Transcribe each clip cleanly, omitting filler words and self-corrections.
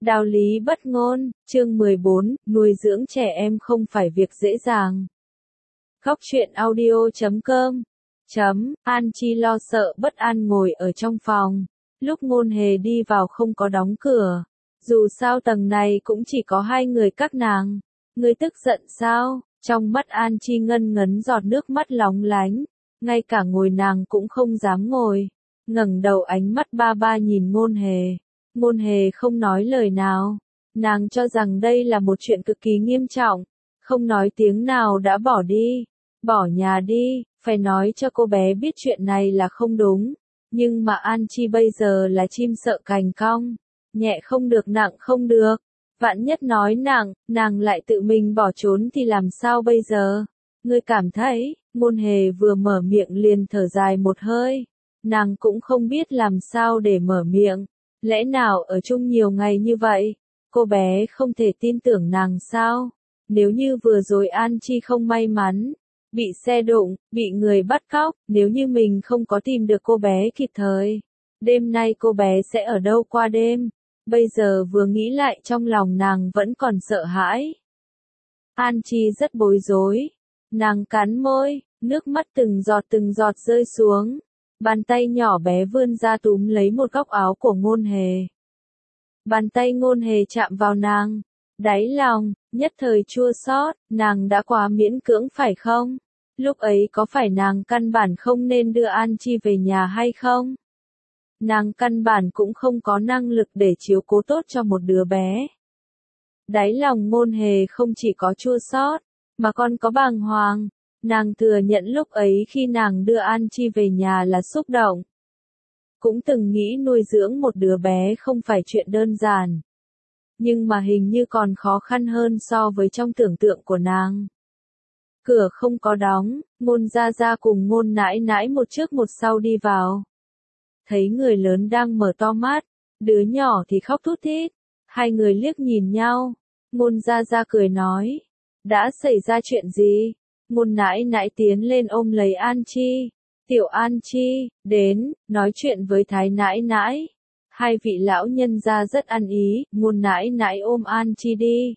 Đạo lý bất ngôn, chương 14, nuôi dưỡng trẻ em không phải việc dễ dàng. Góc truyện audio.com An Chi lo sợ bất an ngồi ở trong phòng. Lúc Ngôn Hề đi vào không có đóng cửa. Dù sao tầng này cũng chỉ có hai người các nàng. Ngươi tức giận sao? Trong mắt An Chi ngân ngấn giọt nước mắt lóng lánh. Ngay cả ngồi nàng cũng không dám ngồi. Ngẩng đầu ánh mắt ba ba nhìn Ngôn Hề. Ngôn Hề không nói lời nào. Nàng cho rằng đây là một chuyện cực kỳ nghiêm trọng. Không nói tiếng nào đã bỏ đi. Bỏ nhà đi, phải nói cho cô bé biết chuyện này là không đúng. Nhưng mà An Chi bây giờ là chim sợ cành cong. Nhẹ không được nặng không được. Vạn nhất nói nặng, nàng lại tự mình bỏ trốn thì làm sao bây giờ? Ngươi cảm thấy, Ngôn Hề vừa mở miệng liền thở dài một hơi. Nàng cũng không biết làm sao để mở miệng. Lẽ nào ở chung nhiều ngày như vậy, cô bé không thể tin tưởng nàng sao? Nếu như vừa rồi An Chi không may mắn, bị xe đụng, bị người bắt cóc, nếu như mình không có tìm được cô bé kịp thời, đêm nay cô bé sẽ ở đâu qua đêm? Bây giờ vừa nghĩ lại trong lòng nàng vẫn còn sợ hãi. An Chi rất bối rối. Nàng cắn môi, nước mắt từng giọt rơi xuống. Bàn tay nhỏ bé vươn ra túm lấy một góc áo của Ngôn Hề. Bàn tay Ngôn Hề chạm vào nàng. Đáy lòng, nhất thời chua xót, nàng đã quá miễn cưỡng phải không? Lúc ấy có phải nàng căn bản không nên đưa An Chi về nhà hay không? Nàng căn bản cũng không có năng lực để chiếu cố tốt cho một đứa bé. Đáy lòng Ngôn Hề không chỉ có chua xót, mà còn có bàng hoàng. Nàng thừa nhận lúc ấy khi nàng đưa An Chi về nhà là xúc động. Cũng từng nghĩ nuôi dưỡng một đứa bé không phải chuyện đơn giản. Nhưng mà hình như còn khó khăn hơn so với trong tưởng tượng của nàng. Cửa không có đóng, Ngôn Gia Gia cùng Ngôn Nãi Nãi một trước một sau đi vào. Thấy người lớn đang mở to mắt, đứa nhỏ thì khóc thút thít. Hai người liếc nhìn nhau. Ngôn Gia Gia cười nói. Đã xảy ra chuyện gì? Ngôn Nãi Nãi tiến lên ôm lấy An Chi. Tiểu An Chi, đến, nói chuyện với Thái Nãi Nãi. Hai vị lão nhân gia rất ăn ý, Ngôn Nãi Nãi ôm An Chi đi.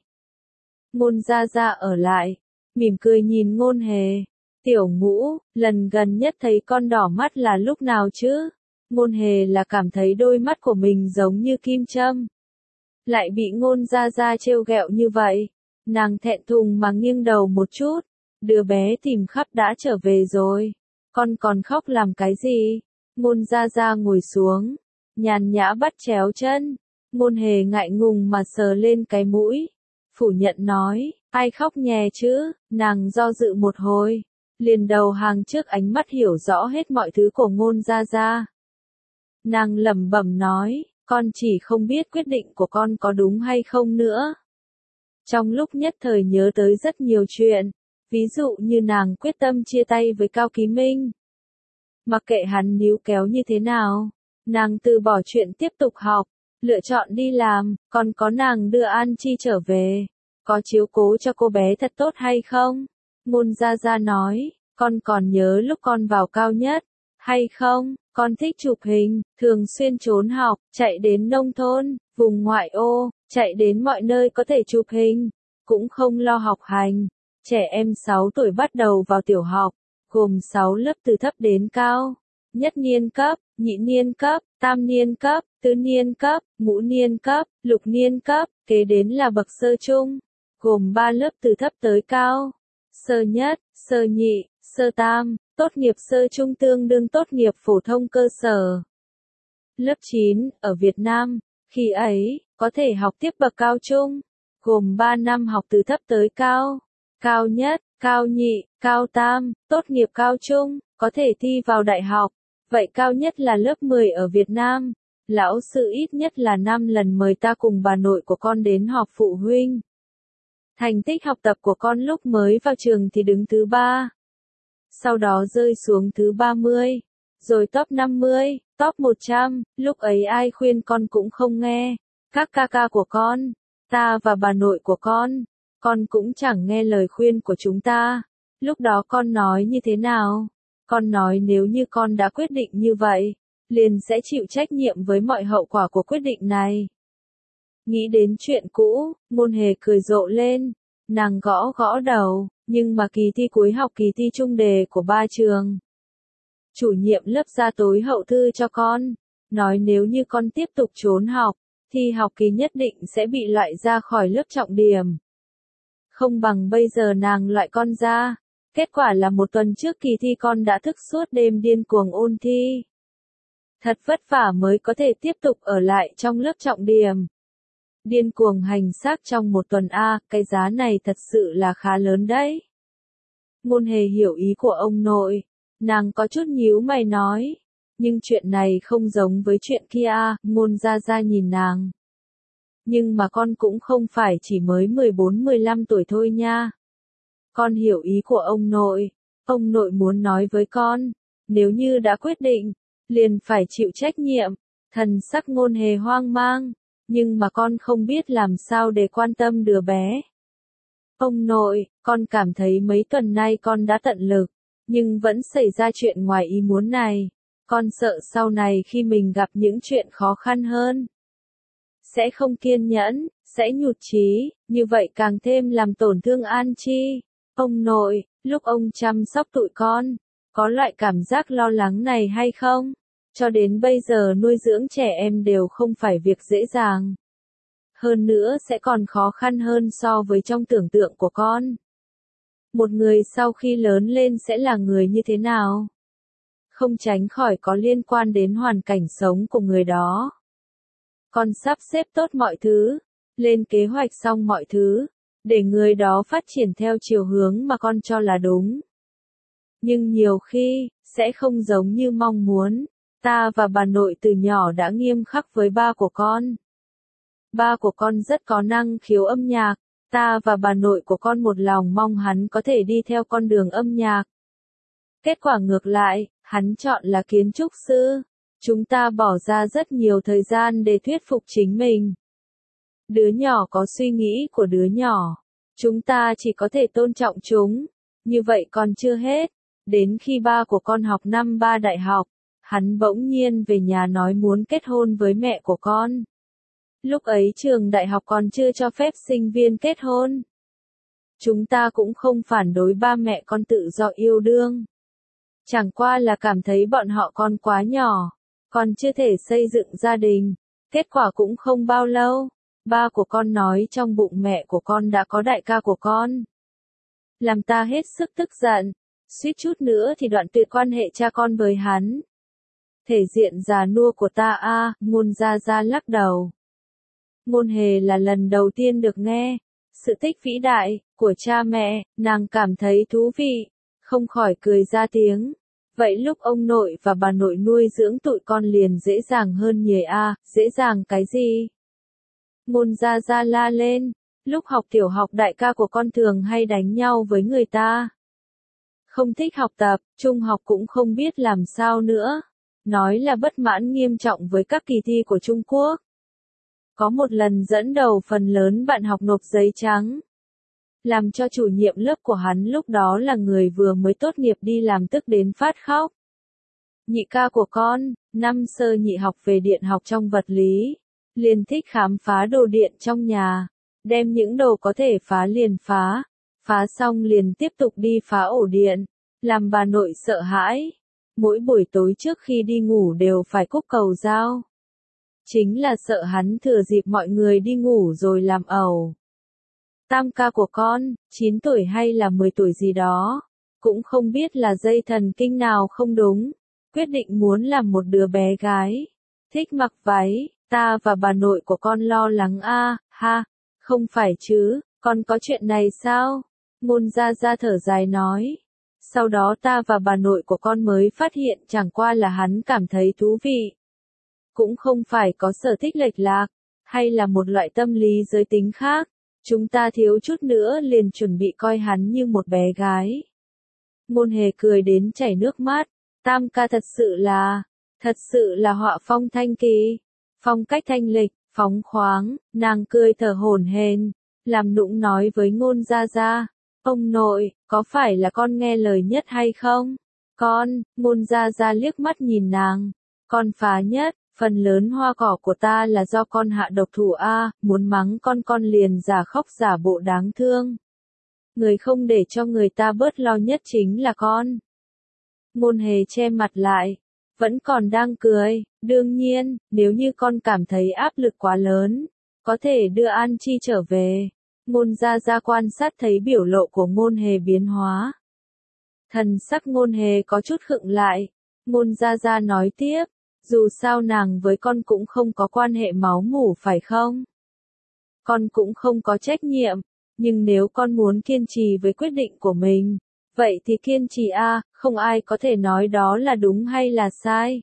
Ngôn Gia Gia ở lại, mỉm cười nhìn Ngôn Hề. Tiểu Ngũ, lần gần nhất thấy con đỏ mắt là lúc nào chứ? Ngôn Hề là cảm thấy đôi mắt của mình giống như kim châm. Lại bị Ngôn Gia Gia trêu ghẹo như vậy. Nàng thẹn thùng mà nghiêng đầu một chút. Đứa bé tìm khắp đã trở về rồi. Con còn khóc làm cái gì? Ngôn Gia Gia ngồi xuống. Nhàn nhã bắt chéo chân. Ngôn Hề ngại ngùng mà sờ lên cái mũi. Phủ nhận nói, ai khóc nhè chứ? Nàng do dự một hồi. Liền đầu hàng trước ánh mắt hiểu rõ hết mọi thứ của Ngôn Gia Gia. Nàng lẩm bẩm nói, con chỉ không biết quyết định của con có đúng hay không nữa. Trong lúc nhất thời nhớ tới rất nhiều chuyện. Ví dụ như nàng quyết tâm chia tay với Cao Ký Minh. Mặc kệ hắn níu kéo như thế nào, nàng từ bỏ chuyện tiếp tục học, lựa chọn đi làm, còn có nàng đưa An Chi trở về. Có chiếu cố cho cô bé thật tốt hay không? Ngôn Gia Gia nói, con còn nhớ lúc con vào cao nhất, hay không? Con thích chụp hình, thường xuyên trốn học, chạy đến nông thôn, vùng ngoại ô, chạy đến mọi nơi có thể chụp hình, cũng không lo học hành. Trẻ em 6 tuổi bắt đầu vào tiểu học, gồm 6 lớp từ thấp đến cao. Nhất niên cấp, nhị niên cấp, tam niên cấp, tứ niên cấp, ngũ niên cấp, lục niên cấp, kế đến là bậc sơ trung, gồm 3 lớp từ thấp tới cao. Sơ nhất, sơ nhị, sơ tam, tốt nghiệp sơ trung tương đương tốt nghiệp phổ thông cơ sở. Lớp 9, ở Việt Nam, khi ấy, có thể học tiếp bậc cao trung, gồm 3 năm học từ thấp tới cao. Cao nhất, cao nhị, cao tam, tốt nghiệp cao trung, có thể thi vào đại học. Vậy cao nhất là lớp 10 ở Việt Nam. Lão sư ít nhất là 5 lần mời ta cùng bà nội của con đến họp phụ huynh. Thành tích học tập của con lúc mới vào trường thì đứng thứ 3. Sau đó rơi xuống thứ 30. Rồi top 50, top 100, lúc ấy ai khuyên con cũng không nghe. Các ca ca của con, ta và bà nội của con cũng chẳng nghe lời khuyên của chúng ta. Lúc đó con nói như thế nào? Con nói nếu như con đã quyết định như vậy, liền sẽ chịu trách nhiệm với mọi hậu quả của quyết định này. Nghĩ đến chuyện cũ, Ngôn Hề cười rộ lên. Nàng gõ gõ đầu, nhưng mà kỳ thi cuối học kỳ thi chung đề của ba trường. Chủ nhiệm lớp ra tối hậu thư cho con, nói nếu như con tiếp tục trốn học, thì học kỳ nhất định sẽ bị loại ra khỏi lớp trọng điểm. Không bằng bây giờ nàng loại con ra. Kết quả là một tuần trước kỳ thi con đã thức suốt đêm điên cuồng ôn thi. Thật vất vả mới có thể tiếp tục ở lại trong lớp trọng điểm. Điên cuồng hành xác trong một tuần cái giá này thật sự là khá lớn đấy. Ngôn Hề hiểu ý của ông nội, nàng có chút nhíu mày nói, nhưng chuyện này không giống với chuyện kia Ngôn Gia Gia nhìn nàng. Nhưng mà con cũng không phải chỉ mới 14-15 tuổi thôi nha. Con hiểu ý của ông nội muốn nói với con, nếu như đã quyết định, liền phải chịu trách nhiệm. Thần sắc Ngôn Hề hoang mang, nhưng mà con không biết làm sao để quan tâm đứa bé. Ông nội, con cảm thấy mấy tuần nay con đã tận lực, nhưng vẫn xảy ra chuyện ngoài ý muốn này. Con sợ sau này khi mình gặp những chuyện khó khăn hơn, sẽ không kiên nhẫn, sẽ nhụt chí, như vậy càng thêm làm tổn thương An Chi. Ông nội, lúc ông chăm sóc tụi con, có loại cảm giác lo lắng này hay không? Cho đến bây giờ nuôi dưỡng trẻ em đều không phải việc dễ dàng. Hơn nữa sẽ còn khó khăn hơn so với trong tưởng tượng của con. Một người sau khi lớn lên sẽ là người như thế nào? Không tránh khỏi có liên quan đến hoàn cảnh sống của người đó. Con sắp xếp tốt mọi thứ, lên kế hoạch xong mọi thứ, để người đó phát triển theo chiều hướng mà con cho là đúng. Nhưng nhiều khi, sẽ không giống như mong muốn. Ta và bà nội từ nhỏ đã nghiêm khắc với ba của con. Ba của con rất có năng khiếu âm nhạc, ta và bà nội của con một lòng mong hắn có thể đi theo con đường âm nhạc. Kết quả ngược lại, hắn chọn là kiến trúc sư. Chúng ta bỏ ra rất nhiều thời gian để thuyết phục chính mình. Đứa nhỏ có suy nghĩ của đứa nhỏ. Chúng ta chỉ có thể tôn trọng chúng. Như vậy còn chưa hết. Đến khi ba của con học năm 3 đại học, hắn bỗng nhiên về nhà nói muốn kết hôn với mẹ của con. Lúc ấy trường đại học còn chưa cho phép sinh viên kết hôn. Chúng ta cũng không phản đối ba mẹ con tự do yêu đương. Chẳng qua là cảm thấy bọn họ còn quá nhỏ, còn chưa thể xây dựng gia đình. Kết quả cũng không bao lâu, ba của con nói trong bụng mẹ của con đã có đại ca của con. Làm ta hết sức tức giận, suýt chút nữa thì đoạn tuyệt quan hệ cha con với hắn. Thể diện già nua của ta Ngôn Gia Gia lắc đầu. Ngôn Hề là lần đầu tiên được nghe sự tích vĩ đại của cha mẹ, nàng cảm thấy thú vị, không khỏi cười ra tiếng. Vậy lúc ông nội và bà nội nuôi dưỡng tụi con liền dễ dàng hơn nhỉ dễ dàng cái gì? Ngôn Gia Gia la lên, lúc học tiểu học đại ca của con thường hay đánh nhau với người ta. Không thích học tập, trung học cũng không biết làm sao nữa. Nói là bất mãn nghiêm trọng với các kỳ thi của Trung Quốc. Có một lần dẫn đầu phần lớn bạn học nộp giấy trắng. Làm cho chủ nhiệm lớp của hắn lúc đó là người vừa mới tốt nghiệp đi làm tức đến phát khóc. Nhị ca của con, năm sơ nhị học về điện học trong vật lý, liền thích khám phá đồ điện trong nhà, đem những đồ có thể phá liền phá xong liền tiếp tục đi phá ổ điện, làm bà nội sợ hãi. Mỗi buổi tối trước khi đi ngủ đều phải cúc cầu dao. Chính là sợ hắn thừa dịp mọi người đi ngủ rồi làm ẩu. Tam ca của con, 9 tuổi hay là 10 tuổi gì đó, cũng không biết là dây thần kinh nào không đúng, quyết định muốn làm một đứa bé gái, thích mặc váy, ta và bà nội của con lo lắng không phải chứ, con có chuyện này sao? Ngôn Gia Gia thở dài nói. Sau đó ta và bà nội của con mới phát hiện chẳng qua là hắn cảm thấy thú vị. Cũng không phải có sở thích lệch lạc, hay là một loại tâm lý giới tính khác. Chúng ta thiếu chút nữa liền chuẩn bị coi hắn như một bé gái. Ngôn Hề cười đến chảy nước mắt. Tam ca thật sự là họa phong thanh kỳ. Phong cách thanh lịch, phóng khoáng, nàng cười thở hổn hển, làm nũng nói với Ngôn Gia Gia. Ông nội, có phải là con nghe lời nhất hay không? Con, Ngôn Gia Gia liếc mắt nhìn nàng. Con phá nhất, Phần lớn hoa cỏ của ta là do con hạ độc thủ a, muốn mắng con liền giả khóc giả bộ đáng thương. Người không để cho người ta bớt lo nhất chính là con. Ngôn hề che mặt lại, vẫn còn đang cười, đương nhiên, nếu như con cảm thấy áp lực quá lớn, có thể đưa An Chi trở về. Ngôn gia gia quan sát thấy biểu lộ của ngôn hề biến hóa. Thần sắc ngôn hề có chút khựng lại, ngôn gia gia nói tiếp, dù sao nàng với con cũng không có quan hệ máu mủ phải không? Con cũng không có trách nhiệm, nhưng nếu con muốn kiên trì với quyết định của mình, vậy thì kiên trì a, không ai có thể nói đó là đúng hay là sai.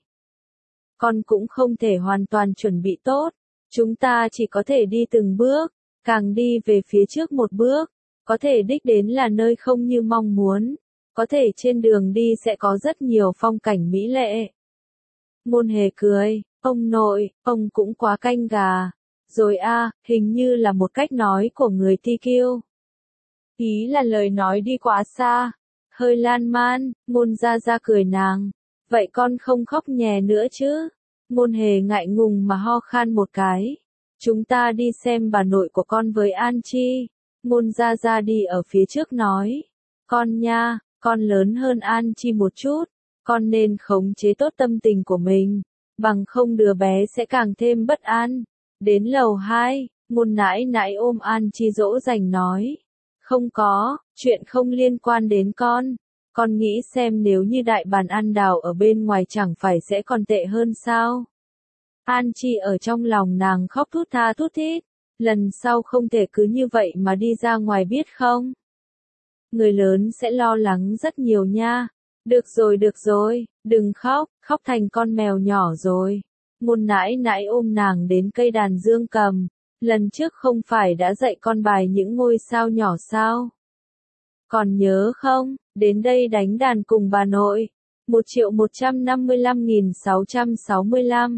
Con cũng không thể hoàn toàn chuẩn bị tốt, chúng ta chỉ có thể đi từng bước, càng đi về phía trước một bước, có thể đích đến là nơi không như mong muốn, có thể trên đường đi sẽ có rất nhiều phong cảnh mỹ lệ. Ngôn hề cười, ông nội, ông cũng quá canh gà. Rồi a, hình như là một cách nói của người ti kiêu. Ý là lời nói đi quá xa, hơi lan man, ngôn gia gia cười nàng. Vậy con không khóc nhè nữa chứ? Ngôn hề ngại ngùng mà ho khan một cái. Chúng ta đi xem bà nội của con với An Chi. Ngôn gia gia đi ở phía trước nói. Con nha, con lớn hơn An Chi một chút. Con nên khống chế tốt tâm tình của mình. Bằng không đứa bé sẽ càng thêm bất an. Đến lầu 2, ngôn nãi nãi ôm An Chi dỗ dành nói. Không có, chuyện không liên quan đến con. Con nghĩ xem nếu như đại bàn ăn đào ở bên ngoài chẳng phải sẽ còn tệ hơn sao? An Chi ở trong lòng nàng khóc thút tha thút thít. Lần sau không thể cứ như vậy mà đi ra ngoài biết không? Người lớn sẽ lo lắng rất nhiều nha. Được rồi, đừng khóc, khóc thành con mèo nhỏ rồi. Ngôn nãi nãi ôm nàng đến cây đàn dương cầm, lần trước không phải đã dạy con bài những ngôi sao nhỏ sao? Còn nhớ không, đến đây đánh đàn cùng bà nội. 1.155.665.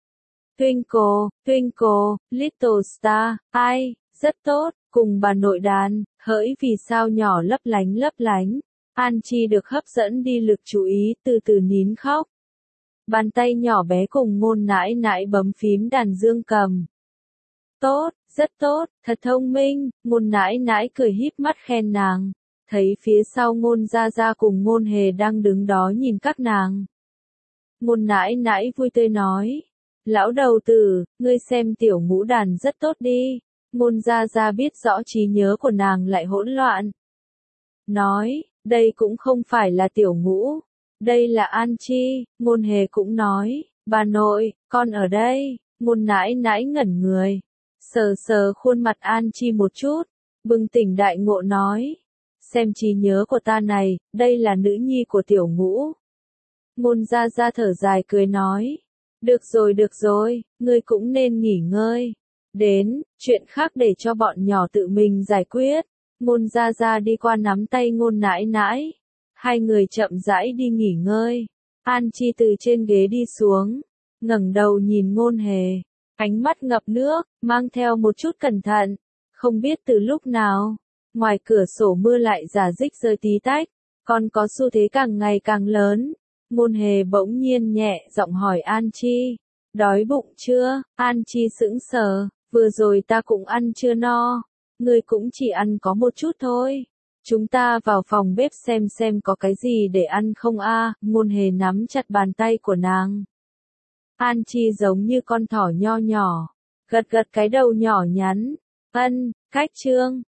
Twinkle, Little Star, ai, rất tốt, cùng bà nội đàn, hỡi vì sao nhỏ lấp lánh. An Chi được hấp dẫn đi lực chú ý, từ từ nín khóc. Bàn tay nhỏ bé cùng ngôn nãi nãi bấm phím đàn dương cầm. Tốt, rất tốt, thật thông minh, ngôn nãi nãi cười híp mắt khen nàng. Thấy phía sau ngôn gia gia cùng ngôn hề đang đứng đó nhìn các nàng. Ngôn nãi nãi vui tươi nói. Lão đầu tử, ngươi xem tiểu ngũ đàn rất tốt đi. Ngôn gia gia biết rõ trí nhớ của nàng lại hỗn loạn. Nói, đây cũng không phải là tiểu ngũ. Đây là An Chi, ngôn hề cũng nói, bà nội, con ở đây, ngôn nãi nãi ngẩn người, sờ khuôn mặt An Chi một chút, bừng tỉnh đại ngộ nói, xem trí nhớ của ta này, đây là nữ nhi của tiểu ngũ. Ngôn gia gia thở dài cười nói, được rồi, ngươi cũng nên nghỉ ngơi. Đến, chuyện khác để cho bọn nhỏ tự mình giải quyết. Ngôn gia gia đi qua nắm tay ngôn nãi nãi. Hai người chậm rãi đi nghỉ ngơi. An Chi từ trên ghế đi xuống, ngẩng đầu nhìn ngôn hề, ánh mắt ngập nước, mang theo một chút cẩn thận. Không biết từ lúc nào, ngoài cửa sổ mưa lại rả rích rơi tí tách, còn có xu thế càng ngày càng lớn. Ngôn hề bỗng nhiên nhẹ giọng hỏi An Chi, đói bụng chưa? An Chi sững sờ, vừa rồi ta cũng ăn chưa no, ngươi cũng chỉ ăn có một chút thôi. Chúng ta vào phòng bếp xem có cái gì để ăn không a? Ngôn hề nắm chặt bàn tay của nàng. An Chi giống như con thỏ nho nhỏ, gật cái đầu nhỏ nhắn. Ân, cách trương.